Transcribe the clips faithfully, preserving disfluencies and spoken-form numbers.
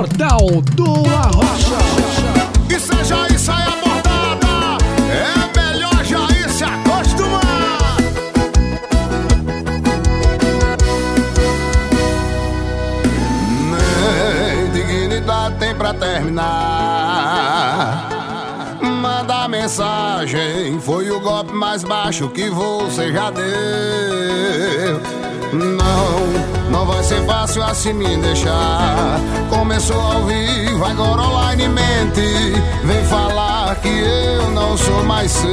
Portal do Arrocha. E seja isso aí abordada, é melhor já ir se acostumar. Nem dignidade tem pra terminar. Manda mensagem, foi o golpe mais baixo que você já deu. Não, não vai ser fácil assim me deixar. Começou ao vivo, agora online mente. Vem falar que eu não sou mais seu.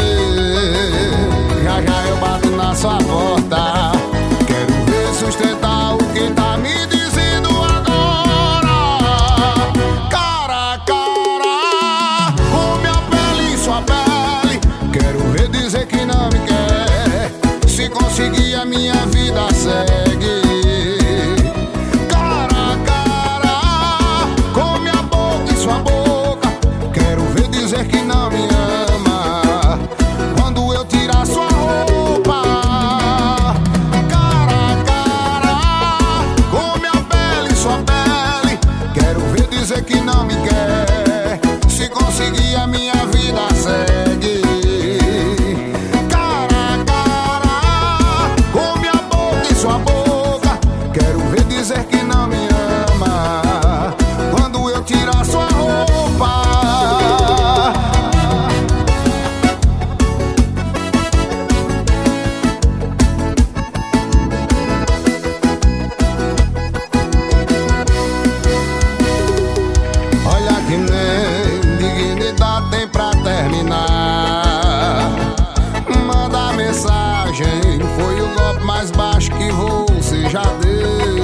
Já já eu bato na sua porta. Quero ver sustentar o que tá me dizendo agora. Cara a cara, com minha pele em sua pele. Quero ver dizer que não me quer. Se conseguir a minha vida segue. Cara a cara, com minha boca em sua boca. Quero ver dizer que não me ama quando eu tirar sua roupa. Cara a cara, com minha pele em sua pele. Quero ver dizer que não me quer. Se conseguir a minha vida segue. Dizer que não me ama quando eu tirar sua roupa. Olha que nem dignidade tem pra terminar. Manda mensagem, foi o golpe mais baixo que você já deu.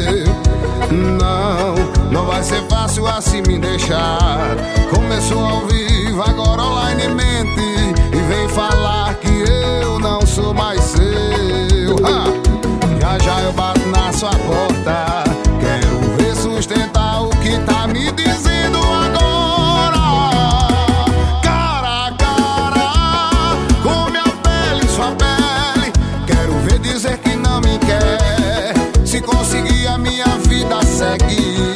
Não, não vai ser fácil assim me deixar. Começou ao vivo, agora online mente. E vem falar que eu não sou mais seu. Ha! Já já eu bato na sua porta. Quero ver sustentar o que tá me dizendo agora. Cara a cara, com minha pele em sua pele. Quero ver dizer que não me quer. Se conseguir a minha vida segue.